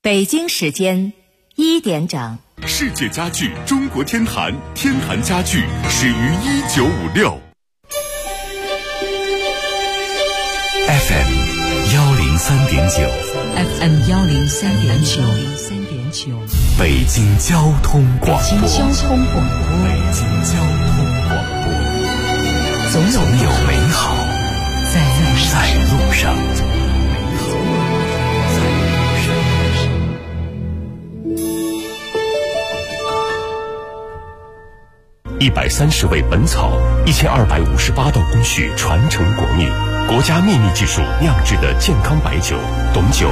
北京时间1点整。 世界家具中国天坛，天坛家具始于1956。 FM 103.9 FM 103.9， 北京交通广播。 北京交通广播，总有美好在路上。 130味本草，1258道工序传承国秘，国家秘密技术酿制的健康白酒，董酒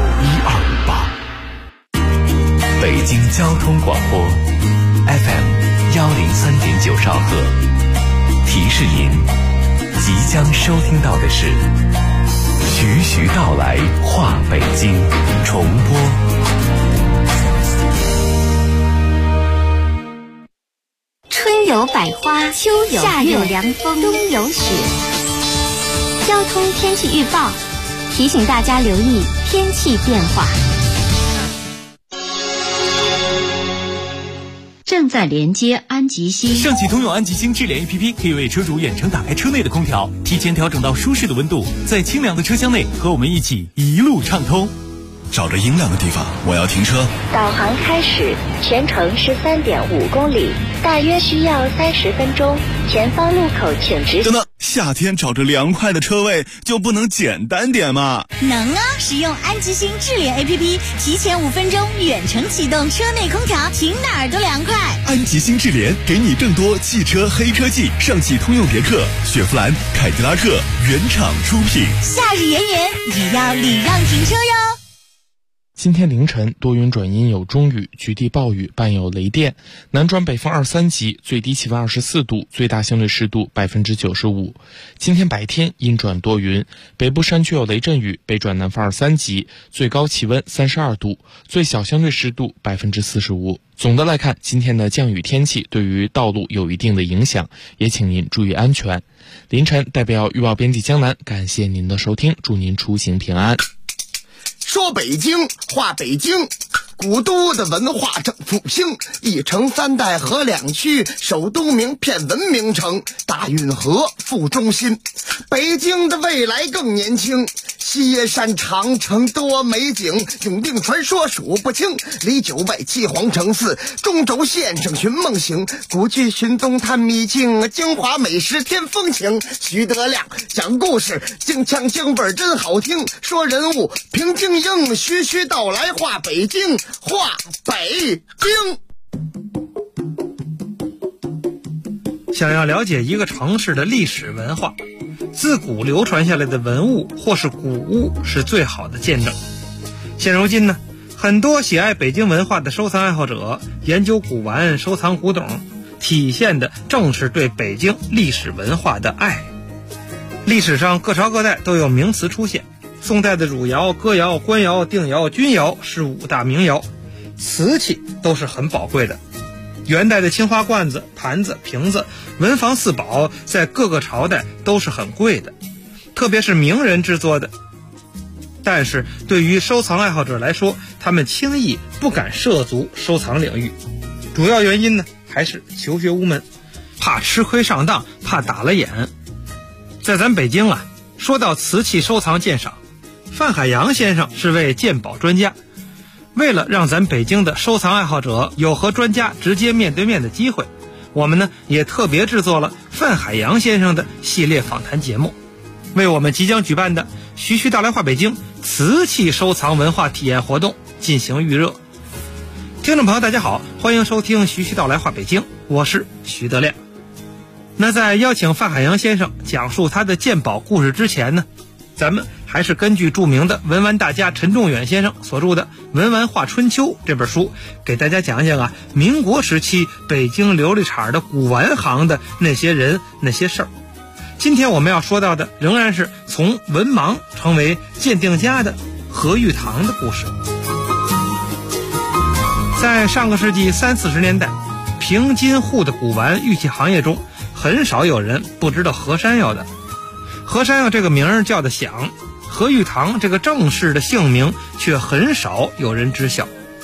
1258。北京交通广播 FM 103.9兆赫，提示您即将收听到的是徐徐道来话北京重播。 春有百花，秋有夏有凉风，冬有雪。交通天气预报提醒大家留意天气变化。正在连接安吉星。 上汽通用安吉星智联 APP 可以为车主远程打开车内的空调，提前调整到舒适的温度，在清凉的车厢内和我们一起一路畅通。 找着阴凉的地方，我要停车。 导航开始，全程13.5公里，大约需要30分钟。前方路口请直行。 等等，夏天找着凉快的车位就不能简单点吗？ 能啊！使用安吉星智联 APP， 提前5分钟远程启动车内空调，停哪儿都凉快。 安吉星智联给你更多汽车黑科技，上汽通用别克、雪佛兰、凯迪拉克原厂出品。 夏日炎炎，也要礼让停车哟。 今天凌晨多云转阴有中雨，局地暴雨，伴有雷电，南转北风2、3级，最低气温24度，最大相对湿度95%。今天白天阴转多云，北部山区有雷阵雨，北转南风2、3级，最高气温32度，最小相对湿度45%。总的来看，今天的降雨天气对于道路有一定的影响，也请您注意安全。凌晨代表预报编辑江南，感谢您的收听，祝您出行平安。 说北京话北京，古都的文化正复兴，一城3代河2区，首都名片文明城，大运河副中心。北京的未来更年轻，西山长城多美景，永定传说数不清，离9外7皇城4，中轴线上寻梦行，古剧寻踪探秘境，京华美食添风情。徐德亮讲故事，京腔京味真好听，说人物评京英，徐徐道来话北京，话北京。 想要了解一个城市的历史文化，自古流传下来的文物或是古物是最好的见证。现如今呢，很多喜爱北京文化的收藏爱好者研究古玩、收藏古董，体现的正是对北京历史文化的爱。历史上各朝各代都有名词出现，宋代的汝窑、歌窑、官窑、定窑、钧窑是5大名窑，瓷器都是很宝贵的。元代的青花罐子、盘子、瓶子，文房四宝在各个朝代都是很贵的，特别是名人制作的。但是对于收藏爱好者来说，他们轻易不敢涉足收藏领域，主要原因呢，还是求学无门，怕吃亏上当，怕打了眼。在咱北京啊，说到瓷器收藏鉴赏，范海洋先生是位鉴宝专家。为了让咱北京的收藏爱好者有和专家直接面对面的机会，我们呢也特别制作了范海洋先生的系列访谈节目，为我们即将举办的徐徐道来话北京瓷器收藏文化体验活动进行预热。听众朋友大家好，欢迎收听徐徐道来话北京，我是徐德亮。那在邀请范海洋先生讲述他的鉴宝故事之前呢，咱们还是根据著名的文玩大家陈仲远先生所著的《文玩画春秋》这本书，给大家讲讲民国时期北京琉璃厂的古玩行的那些人那些事儿。今天我们要说到的仍然是从文盲成为鉴定家的何玉堂的故事。在上个世纪30、40年代，平津沪的古玩玉器行业中，很少有人不知道何山药的。何山药这个名儿叫得响，何玉堂这个正式的姓名却很少有人知晓。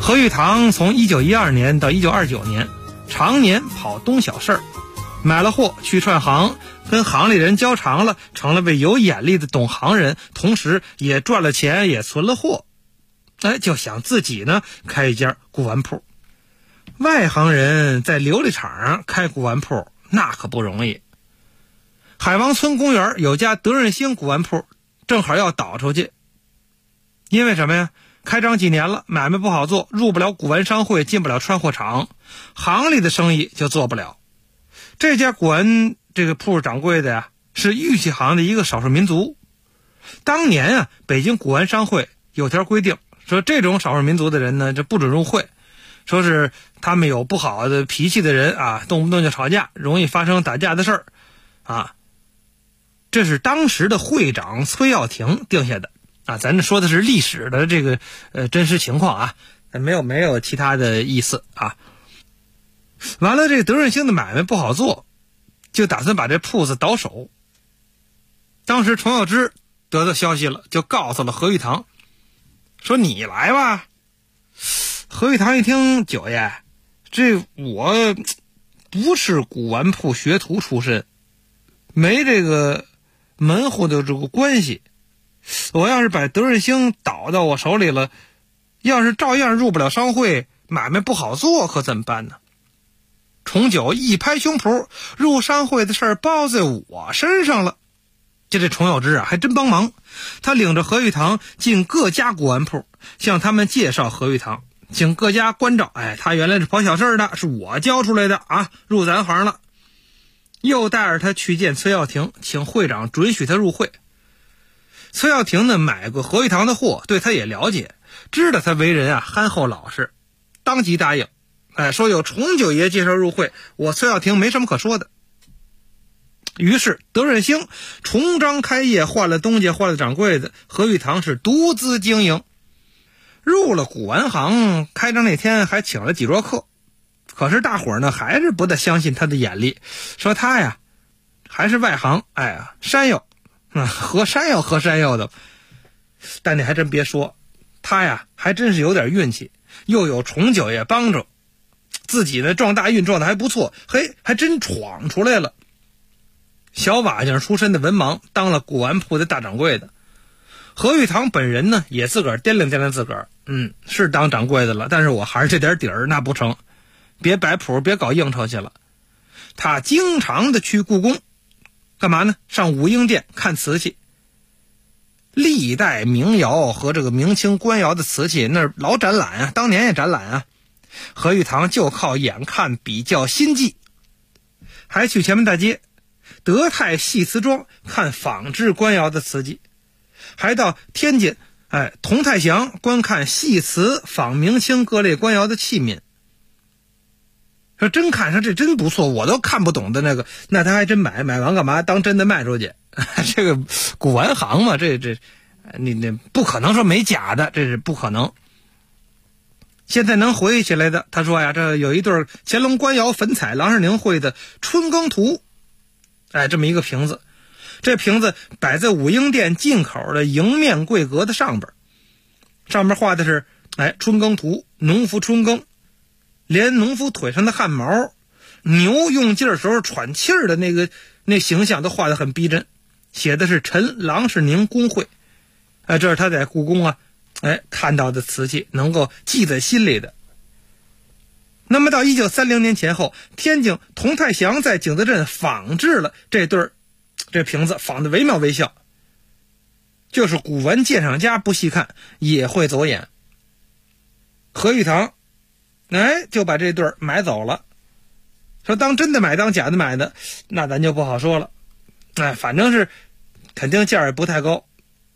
何玉堂从1912年到1929年常年跑东小市儿，买了货去串行，跟行里人交长了，成了位有眼力的懂行人，同时也赚了钱，也存了货。就想自己呢开一家古玩铺。外行人在琉璃厂上开古玩铺那可不容易。海王村公园有家德润兴古玩铺，正好要倒出去。因为什么呀？开张几年了，买卖不好做，入不了古玩商会，进不了串货厂，行里的生意就做不了。这家古玩这个铺掌柜的呀，是玉器行的一个少数民族。当年啊，北京古玩商会有条规定，说这种少数民族的人呢，这不准入会，说是他们有不好的脾气的人啊，动不动就吵架，容易发生打架的事儿啊。这是当时的会长崔耀庭定下的啊，咱这说的是历史的这个真实情况啊，没有其他的意思啊。完了，这个德润兴的买卖不好做，就打算把这铺子倒手。当时程咬之得到消息了，就告诉了何玉堂，说你来吧。何玉堂一听，九爷，这我不是古玩铺学徒出身，没这个门户的这个关系，我要是把德润兴倒到我手里了，要是照样入不了商会，买卖不好做，可怎么办呢？重九一拍胸脯，入商会的事儿包在我身上了。这程咬之啊，还真帮忙。他领着何玉堂进各家古玩铺，向他们介绍何玉堂，请各家关照。他原来是跑小事的，是我教出来的啊，入咱行了。又带着他去见崔耀庭，请会长准许他入会。崔耀庭呢，买过何玉堂的货，对他也了解，知道他为人啊憨厚老实，当即答应。说有重九爷介绍入会，我崔耀庭没什么可说的。于是德润兴重张开业，换了东家，换了掌柜的，何玉堂是独资经营。入了古玩行，开张那天还请了几桌客，可是大伙儿呢还是不大相信他的眼力，说他呀还是外行，山药喝山药的。但你还真别说，他呀还真是有点运气，又有重九爷帮着，自己呢撞大运撞得还不错，还真闯出来了。小瓦匠出身的文盲，当了古玩铺的大掌柜的。何玉堂本人呢也自个儿掂量掂量自个儿，是当掌柜的了，但是我还是这点底儿，那不成，别摆谱，别搞应酬去了。他经常的去故宫，干嘛呢？上武英殿看瓷器，历代名窑和这个明清官窑的瓷器那儿老展览啊，当年也展览啊。何玉堂就靠眼看比较心计，还去前门大街德泰戏瓷庄看仿制官窑的瓷器，还到天津同泰祥观看戏瓷仿明清各类官窑的器皿。说真看上这真不错，我都看不懂的那个，那他还真买完干嘛？当真的卖出去？这个古玩行嘛，这你不可能说没假的，这是不可能。现在能回忆起来的，他说呀，这有一对乾隆官窑粉彩郎世宁绘的春耕图，这么一个瓶子，这瓶子摆在武英殿进口的迎面柜格的上边画的是春耕图，农夫春耕，连农夫腿上的汗毛，牛用劲儿时候喘气儿的那形象都画得很逼真，写的是陈郎世宁工绘。这是他在故宫啊看到的瓷器，能够记在心里的。那么到1930年前后，天津同泰祥在景德镇仿制了这瓶子，仿得惟妙惟肖，就是古玩鉴赏家不细看也会走眼。何玉堂就把这对买走了，说当真的买当假的买的，那咱就不好说了。反正是肯定价也不太高。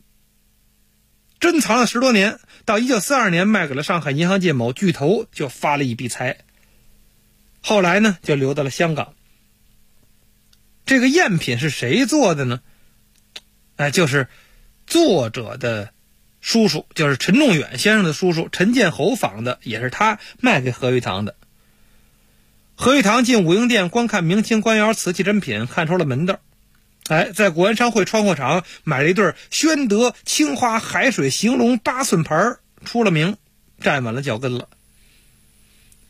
珍藏了10多年，到1942年卖给了上海银行界某巨头，就发了一笔财。后来呢，就流到了香港。这个赝品是谁做的呢？就是作者的叔叔，就是陈仲远先生的叔叔陈建侯仿的，也是他卖给何玉堂的。何玉堂进武英殿观看明清官窑瓷器珍品，看出了门道。在古玩商会窗货厂买了一对宣德青花海水形龙8寸牌，出了名，站稳了脚跟了。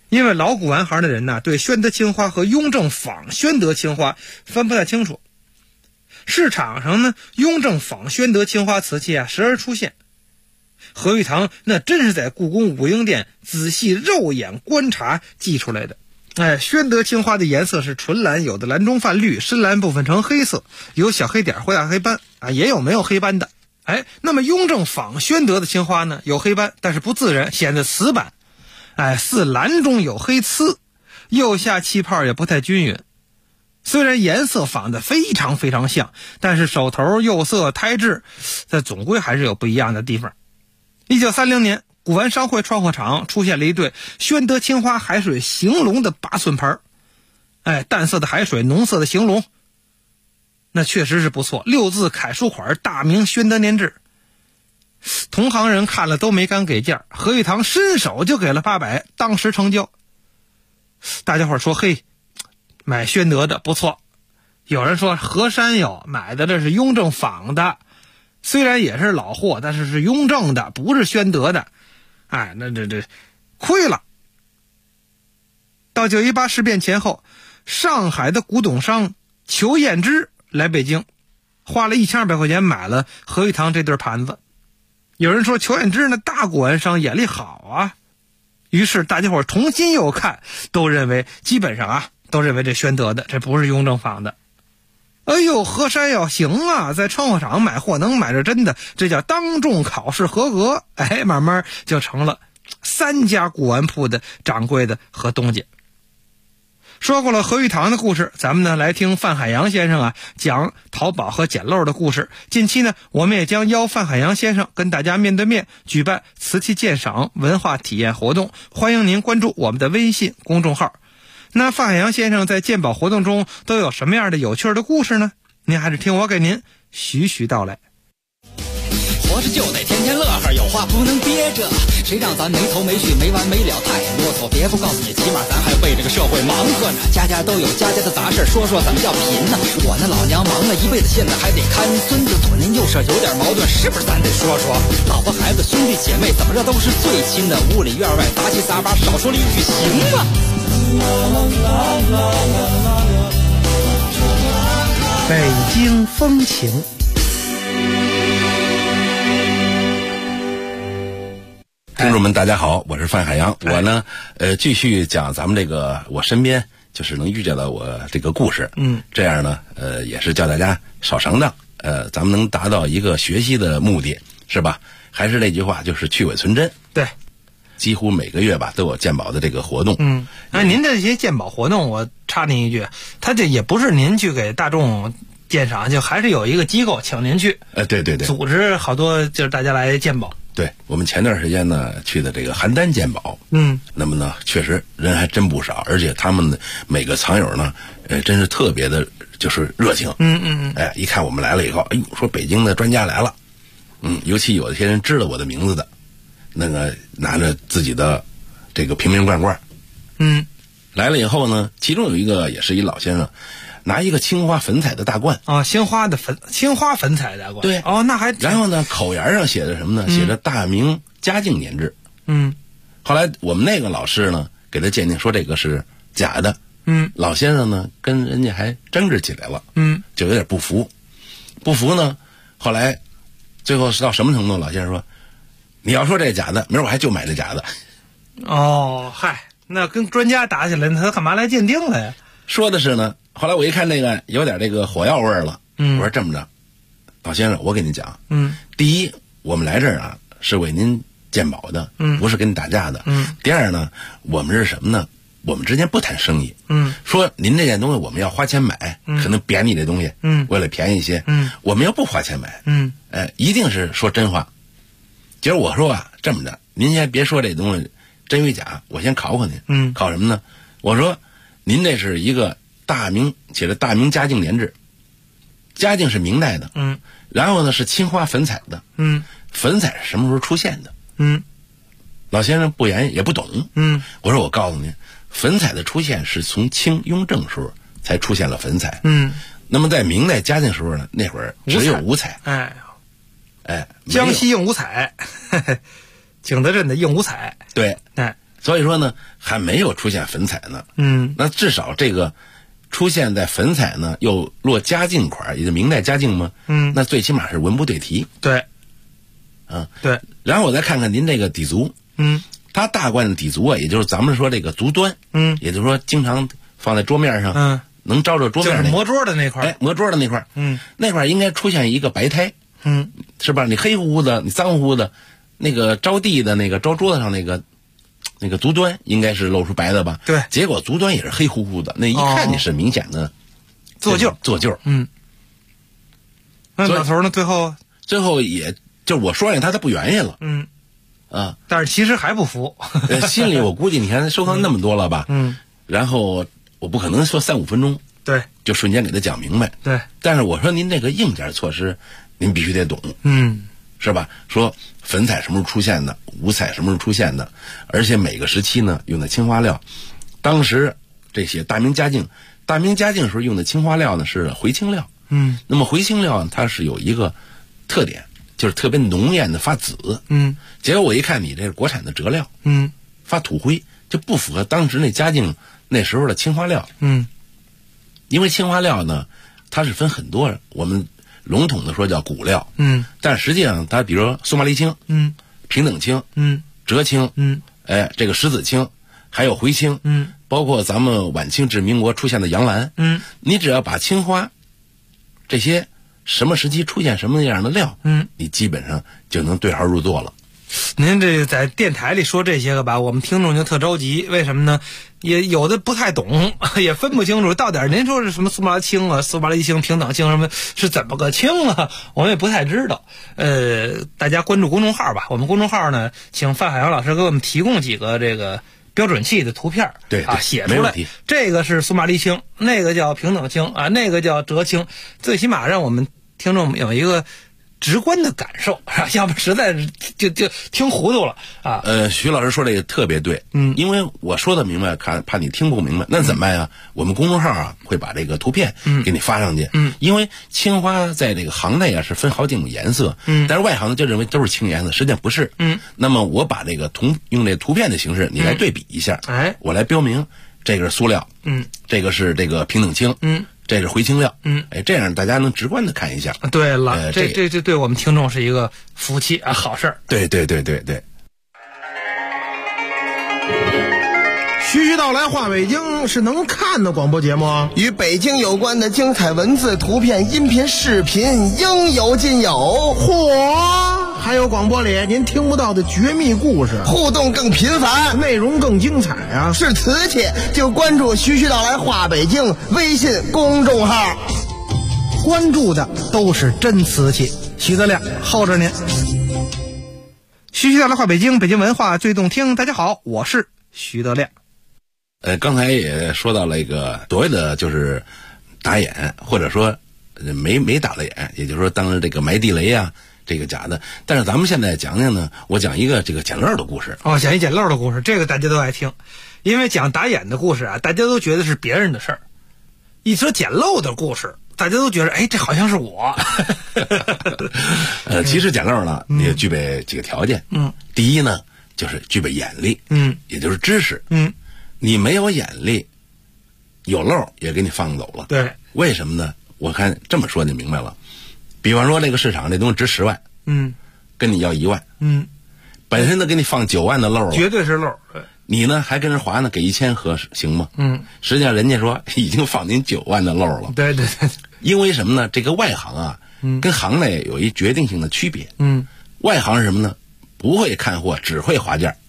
因为老古玩行的人呢，对宣德青花和雍正仿宣德青花分不太清楚。市场上呢，雍正仿宣德青花瓷器时而出现。何玉堂那真是在故宫武英殿仔细肉眼观察记出来的。宣德青花的颜色是纯蓝，有的蓝中泛绿，深蓝部分呈黑色，有小黑点或大黑斑也有没有黑斑的。那么雍正仿宣德的青花呢，有黑斑，但是不自然，显得瓷板。似蓝中有黑刺，釉下气泡也不太均匀。虽然颜色仿得非常非常像，但是手头、釉色、胎质，这总归还是有不一样的地方。1930年，古玩商会创货厂出现了一对宣德青花海水行龙的8寸盘。淡色的海水，浓色的行龙，那确实是不错。6字楷书款，大明宣德年制。同行人看了都没敢给价，何玉堂伸手就给了800，当时成交。大家伙说，嘿，买宣德的不错。有人说河山有买的这是雍正仿的，虽然也是老货，但是是雍正的，不是宣德的。那这亏了。到918事变前后，上海的古董商裘彦之来北京，花了1200块钱买了何玉堂这对盘子。有人说裘彦之那大古玩商眼力好于是大家伙重新又看，都认为基本上都认为这宣德的，这不是雍正仿的。河山要行在创货厂买货能买着真的，这叫当众考试合格。慢慢就成了3家古玩铺的掌柜的和东家。说过了何玉堂的故事，咱们呢来听范海洋先生讲淘宝和捡漏的故事。近期呢，我们也将邀范海洋先生跟大家面对面举办瓷器鉴赏文化体验活动，欢迎您关注我们的微信公众号。那范海洋先生在鉴宝活动中都有什么样的有趣的故事呢？您还是听我给您徐徐道来。 活着就得天天乐呵，有话不能憋着，谁让咱没头没绪没完没了太啰嗦。别不告诉你，起码咱还为这个社会忙活呢。家家都有家家的杂事，说说怎么叫贫呢？我那老娘忙了一辈子，现在还得看孙子，左邻右舍有点矛盾，是不是咱得说说？老婆孩子兄弟姐妹怎么着都是最亲的，屋里院外杂七杂八，少说了一句行吗？ 北京风情。 听众们大家好，我是范海洋。我呢继续讲咱们这个我身边就是能遇见到我这个故事。这样呢也是叫大家少上当，咱们能达到一个学习的目的，是吧？还是那句话，就是去伪存真。 对， 几乎每个月吧都有鉴宝的这个活动。 您这些鉴宝活动，我插您一句，他这也不是您去给大众鉴赏，就还是有一个机构请您去。 对对对， 组织好多就是大家来鉴宝。 对，我们前段时间呢去的这个邯郸鉴宝，那么呢确实人还真不少，而且他们的每个藏友呢，真是特别的，就是热情。一看我们来了以后，说北京的专家来了，尤其有一些人知道我的名字的，那个拿着自己的这个瓶瓶罐罐，来了以后呢，其中有一个也是一老先生。拿一个青花粉彩的大罐青花粉彩大罐。 对那还。 然后呢，口沿上写着什么呢？写着大明嘉靖年制。后来我们那个老师呢，给他鉴定说这个是假的。老先生呢跟人家还争执起来了。就有点不服。不服呢，后来最后是到什么程度？老先生说：“你要说这假的，明儿我还就买这假的。” 那跟专家打起来，他干嘛来鉴定了呀？ 说的是呢。后来我一看那个有点这个火药味了，我说这么着，老先生，我给您讲，第一，我们来这儿是为您鉴宝的，不是跟你打架的。第二呢，我们是什么呢？我们之间不谈生意。说您这件东西我们要花钱买，可能贬你这东西，为了便宜一些，我们要不花钱买，一定是说真话。结果我说这么着，您先别说这东西真与假，我先考考您。考什么呢？我说您这是一个。大明写着大明嘉靖年制，嘉靖是明代的，然后呢是青花粉彩的，粉彩是什么时候出现的？老先生不言也不懂，我说我告诉您，粉彩的出现是从清雍正时候才出现了粉彩，那么在明代嘉靖时候呢，那会儿只有五彩， 江西硬五彩，景德镇的硬五彩， 对， 所以说呢，还没有出现粉彩呢。那至少这个出现在粉彩呢，又落嘉靖款，也就明代嘉靖嘛。那最起码是文不对题。 对，对。 然后我再看看您这个底足。它大罐的底足啊，也就是咱们说这个足端。也就是说经常放在桌面上。能照着桌面就是磨桌的那块。 磨桌的那块。那块应该出现一个白胎。是吧？你黑乎乎的，你脏乎乎的，那个着地的那个着桌子上那个足端应该是露出白的吧？ 对。 结果足端也是黑乎乎的，那一看你是明显的做旧。那老头呢？ 最后也就我说他不愿意了。 但是其实还不服。 心里我估计你看收藏那么多了吧？然后我不可能说3-5分钟。 对。 就瞬间给他讲明白。 对。 但是我说您这个硬件措施，您必须得懂。是吧？说粉彩什么时候出现的，五彩什么时候出现的，而且每个时期呢用的青花料。当时这些大明嘉靖时候用的青花料呢是回青料。那么回青料它是有一个特点，就是特别浓艳的发紫。结果我一看你这是国产的折料。发土灰，就不符合当时那嘉靖那时候的青花料。因为青花料呢它是分很多，我们笼统的说叫骨料。但实际上它比如说苏麻离青。平等青。折青。这个石子青，还有回青。包括咱们晚清至民国出现的洋蓝。你只要把青花这些什么时期出现什么样的料，你基本上就能对号入座了。 您这在电台里说这些个吧，我们听众就特着急。为什么呢？也有的不太懂，也分不清楚到底您说是什么苏麻青啊、苏麻离青、平等青什么是怎么个青啊，我们也不太知道。大家关注公众号吧，我们公众号呢，请范海洋老师给我们提供几个这个标准器的图片。 对啊， 写出来。这个是苏麻离青，那个叫平等青啊，那个叫折青，最起码让我们听众有一个直观的感受，要不实在是就听糊涂了啊。 徐老师说这个特别对。因为我说的明白，怕你听不明白，那怎么办呀？我们公众号啊会把这个图片给你发上去。因为青花在这个行内啊是分好几种颜色。但是外行就认为都是青颜色，实际上不是。那么我把这个用这图片的形式，你来对比一下。我来标明这个是塑料。这个是这个平等青。这是回青料。这样大家能直观的看一下。 对了，这对我们听众是一个福气啊，好事儿。 对。 徐徐道来话北京是能看的广播节目， 与北京有关的精彩文字、图片、音频、视频应有尽有。 嚯！还有广播里您听不到的绝密故事， 互动更频繁， 内容更精彩啊！ 是瓷器就关注徐徐道来话北京微信公众号， 关注的都是真瓷器。徐德亮候着您。 徐徐道来话北京，北京文化最动听。大家好，我是徐德亮。 刚才也说到了一个所谓的就是打眼，或者说没打了眼，也就是说当时这个埋地雷啊，这个假的。但是咱们现在讲讲呢，我讲一个这个捡漏的故事。 讲一捡漏的故事，这个大家都爱听，因为讲打眼的故事啊，大家都觉得是别人的事儿。一说捡漏的故事，大家都觉得这好像是我。 其实捡漏呢，你也具备几个条件。第一呢，就是具备眼力。也就是知识。你没有眼力，有漏也给你放走了。 对， 为什么呢？我看这么说就明白了。比方说这个市场这东西值10万，跟你要1万，本身都给你放9万的漏了， 绝对是漏。 你呢还跟人划呢，给1000合行吗？实际上人家说已经放您9万的漏了。 对。 因为什么呢？这个外行啊，跟行内有一决定性的区别。外行是什么呢？不会看货，只会划价。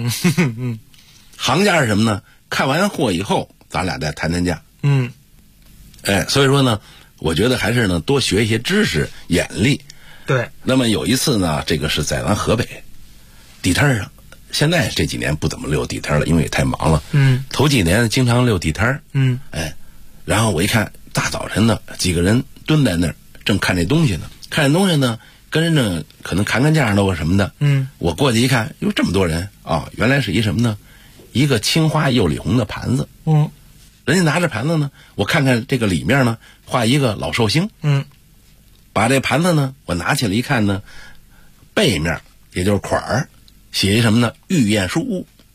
行家是什么呢？看完货以后，咱俩再谈谈价。所以说呢，我觉得还是呢多学一些知识、眼力。 对。 那么有一次呢，这个是在咱河北地摊上，现在这几年不怎么溜地摊了，因为也太忙了。头几年经常溜地摊。然后我一看，大早晨的几个人蹲在那儿，正看这东西呢，跟人呢可能砍价都什么的。我过去一看，哟，这么多人啊，原来是一什么呢？一个青花釉里红的盘子。人家拿着盘子呢，我看看这个里面呢，画一个老寿星。把这盘子呢，我拿起来一看呢，背面也就是款儿，写一什么呢？御宴书屋。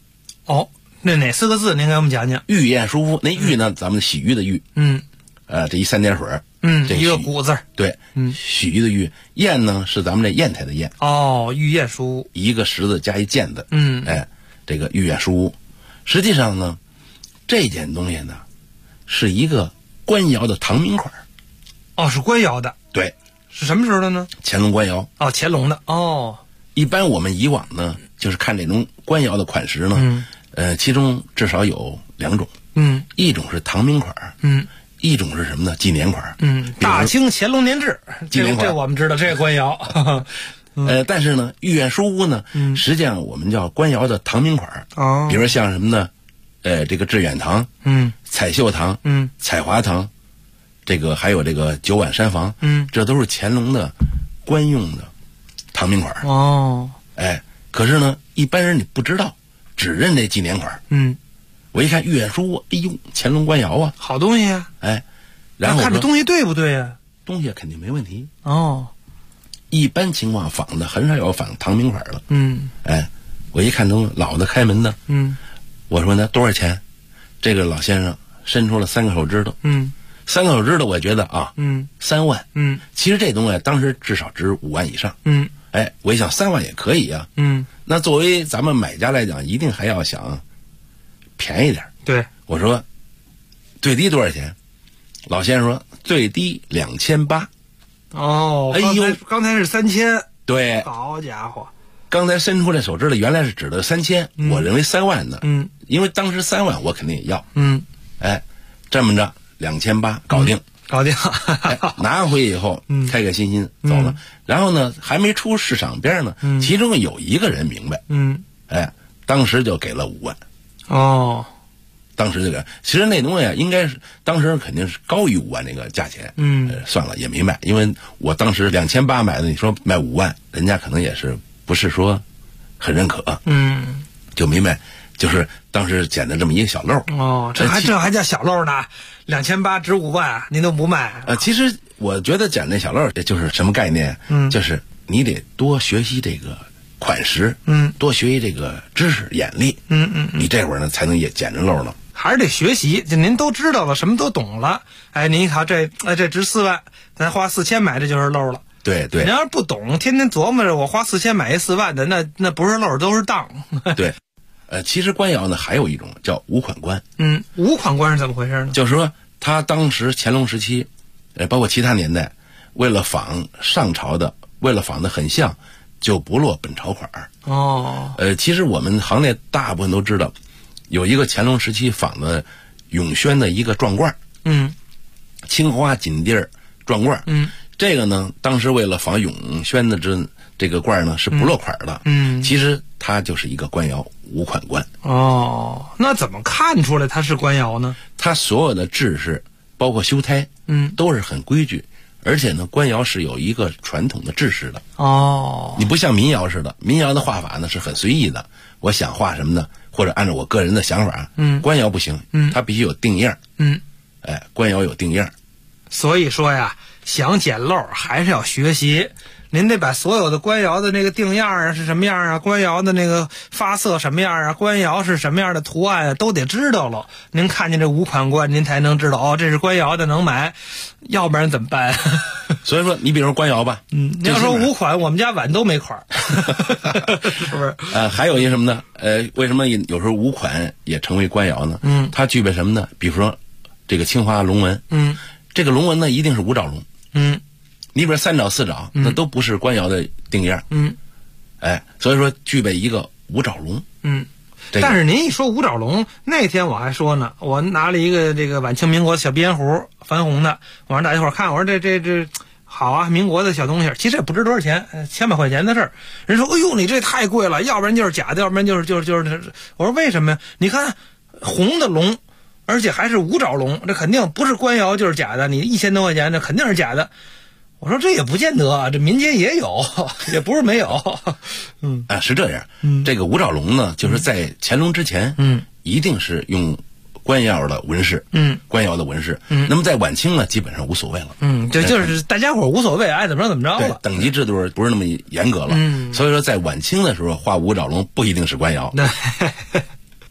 哦，那哪4个字？您给我们讲讲。 玉砚书屋，那玉呢，咱们洗浴的浴。这一3点水。 这一个古字。 对。洗浴的浴。砚呢是咱们这砚台的砚。 哦，玉砚书屋。 一个石字加一剑字。这个玉砚书屋，实际上呢，这件东西呢，是一个官窑的唐名款。 哦，是官窑的。 对。 是什么时候的呢？ 乾隆官窑。 哦，乾隆的。哦。 一般我们以往呢，就是看这种官窑的款式呢，其中至少有2种。一种是唐名款。一种是什么呢？纪年款。 大清乾隆年制。 纪年款。 这我们知道，这个官窑。 但是呢，御苑书屋呢，实际上我们叫官窑的唐名款。比如像什么呢？这个致远堂，彩绣堂，彩华堂，这个还有这个九碗山房，这都是乾隆的官用的唐名款。可是呢，一般人你不知道，只认这纪年款。我一看御苑书屋，哎呦，乾隆官窑啊， 好东西啊。 然后看这东西对不对啊？ 东西肯定没问题。 一般情况仿的很少有仿唐名款的。我一看都老的开门的。我说呢多少钱？这个老先生伸出了3个手指头。3个手指头，我觉得啊，3万。其实这东西当时至少值5万以上。我一想3万也可以啊。那作为咱们买家来讲，一定还要想便宜点。 对， 我说最低多少钱？老先生说最低2800。 哎呦，刚才是3000。 对， 好家伙！ 刚才伸出来手指头，原来是指的3000，我认为3万呢。因为当时3万我肯定也要。这么着2800搞定。拿回以后，开开心心走了。然后呢，还没出市场边呢，其中有一个人明白。当时就给了5万。当时这个其实那东西啊，应该是当时肯定是高于5万那个价钱。算了，也没卖，因为我当时2800买的，你说卖5万，人家可能也是不是说很认可。就没卖，就是当时捡的这么一个小漏。 这还叫小漏呢？2800值5万，您都不卖？ 其实我觉得捡那小漏，这就是什么概念？就是你得多学习这个款式，多学习这个知识眼力，你这会儿呢才能也捡着漏呢。 还是得学习，就您都知道了，什么都懂了。您一看这值4万，咱花4000买，这就是漏了。 对。 您要是不懂，天天琢磨着我花4000买一4万的，那不是漏，都是当。 对。其实官窑呢还有一种叫五款官。 五款官是怎么回事呢？ 就是说他当时乾隆时期，包括其他年代，为了仿上朝的，为了仿得很像，就不落本朝款。其实我们行内大部分都知道，有一个乾隆时期仿的永宣的一个壮罐。青花锦地壮罐。这个呢，当时为了仿永宣的这个罐呢是不落款的。其实它就是一个官窑五款官。 那怎么看出来它是官窑呢？ 它所有的制式，包括修胎，都是很规矩。而且呢，官窑是有一个传统的制式的。你不像民窑似的，民窑的画法呢是很随意的。我想画什么呢？或者按照我个人的想法。官窑不行，它必须有定样。官窑有定样。 所以说呀，想捡漏还是要学习。您得把所有的官窑的那个定样啊是什么样啊，官窑的那个发色什么样啊，官窑是什么样的图案啊，都得知道了。您看见这五款官，您才能知道这是官窑的，能买，要不然怎么办？ 所以说，你比如说官窑吧， 你要说五款，我们家碗都没款，是不是？ 还有一个什么呢？为什么有时候五款也成为官窑呢？它具备什么呢？比如说这个青花龙纹，这个龙纹呢一定是五爪龙，你比如3爪4爪，那都不是官窑的定样。所以说具备一个五爪龙。 但是您一说五爪龙，那天我还说呢，我拿了一个这个晚清民国的小边壶，矾红的，我让大家伙看，我说这好啊，民国的小东西，其实也不值多少钱，千把块钱的事儿。人说，哎呦，你这太贵了，要不然就是假的，要不然就是。我说为什么呀？你看红的龙，而且还是五爪龙，这肯定不是官窑就是假的。你1000多块钱，这肯定是假的。我说这也不见得啊，这民间也有，也不是没有。 是这样。这个五爪龙呢，就是在乾隆之前，一定是用官窑的纹饰。官窑的纹饰。那么在晚清呢，基本上无所谓了。 就是大家伙无所谓，爱怎么着怎么着了。 等级制度不是那么严格了。所以说在晚清的时候画五爪龙不一定是官窑。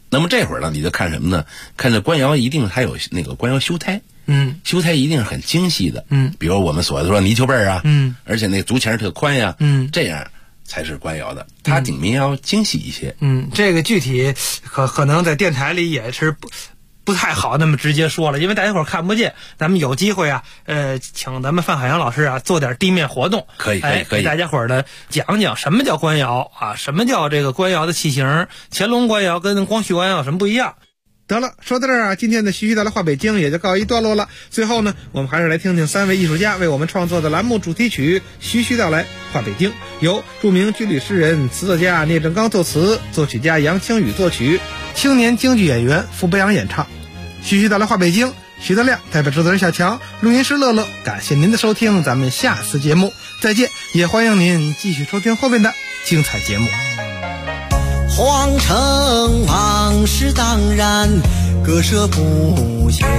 那么这会儿呢，你就看什么呢？看这官窑一定还有那个官窑修胎，修胎一定是很精细的，比如我们所说泥鳅背啊，而且那个足前特宽呀，这样才是官窑的，它顶民窑精细一些。 这个具体可能在电台里也是不太好那么直接说了，因为大家伙看不见。咱们有机会啊，请咱们范海洋老师啊做点地面活动，可以给大家伙呢讲讲什么叫官窑啊，什么叫这个官窑的器型，乾隆官窑跟光绪官窑有什么不一样。 得了，说到这儿啊，今天的徐徐道来话北京也就告一段落了。最后呢，我们还是来听听3位艺术家为我们创作的栏目主题曲《徐徐道来话北京》，由著名军旅诗人、词作家聂政刚作词，作曲家杨清宇作曲，青年京剧演员傅北阳演唱。徐徐道来话北京，徐德亮代表制作人小强，录音师乐乐，感谢您的收听，咱们下次节目再见，也欢迎您继续收听后面的精彩节目。 皇城往事当然割舍不下，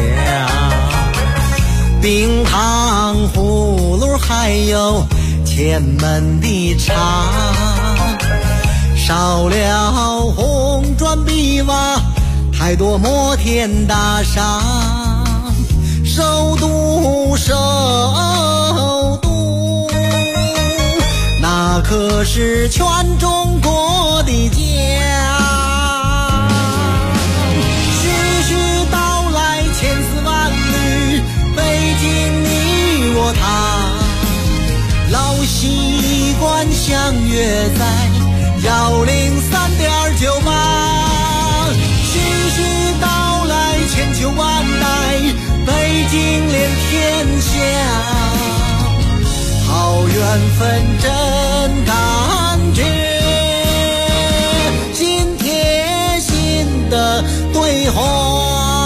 冰糖葫芦还有前门的茶，少了红砖碧瓦，太多摩天大厦，首都那可是全中国的家。徐徐道来千丝万缕，北京你我他，老习惯相约在103.98。徐徐道来千秋万代，北京连天下，好缘分真感觉，心贴心的对话。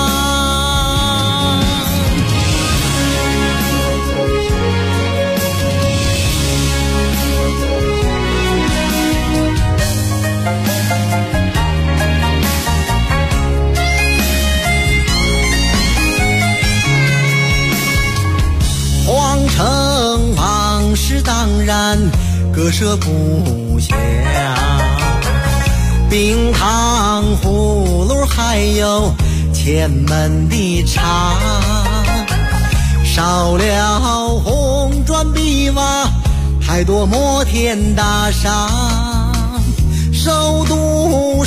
皇城往事当然割舍不下，冰糖葫芦还有前门的茶，少了红砖碧瓦，太多摩天大厦，首都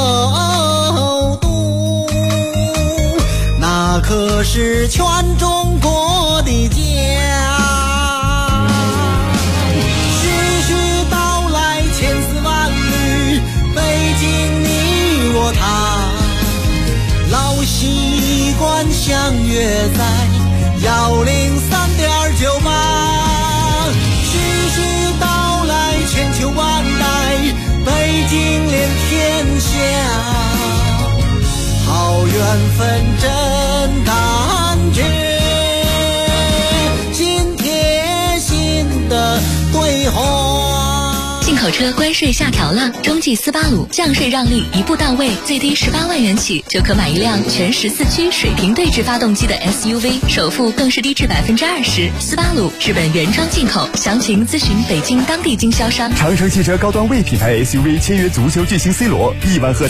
那可是全中国的家。徐徐道来千丝万缕，北京你我他，老习惯相约在103.98。徐徐道来千秋万代，北京连天下，好缘分真感觉，心贴心的对话。 进口车关税下调了，中继斯巴鲁降税让利一步到位，最低18万元起就可买一辆全14驱水平对置发动机的 SUV， 首付更是低至20%。斯巴鲁日本原装进口，详情咨询北京当地经销商。 长城汽车高端 V 品牌 SUV 签约足球巨星 C 罗，1万赫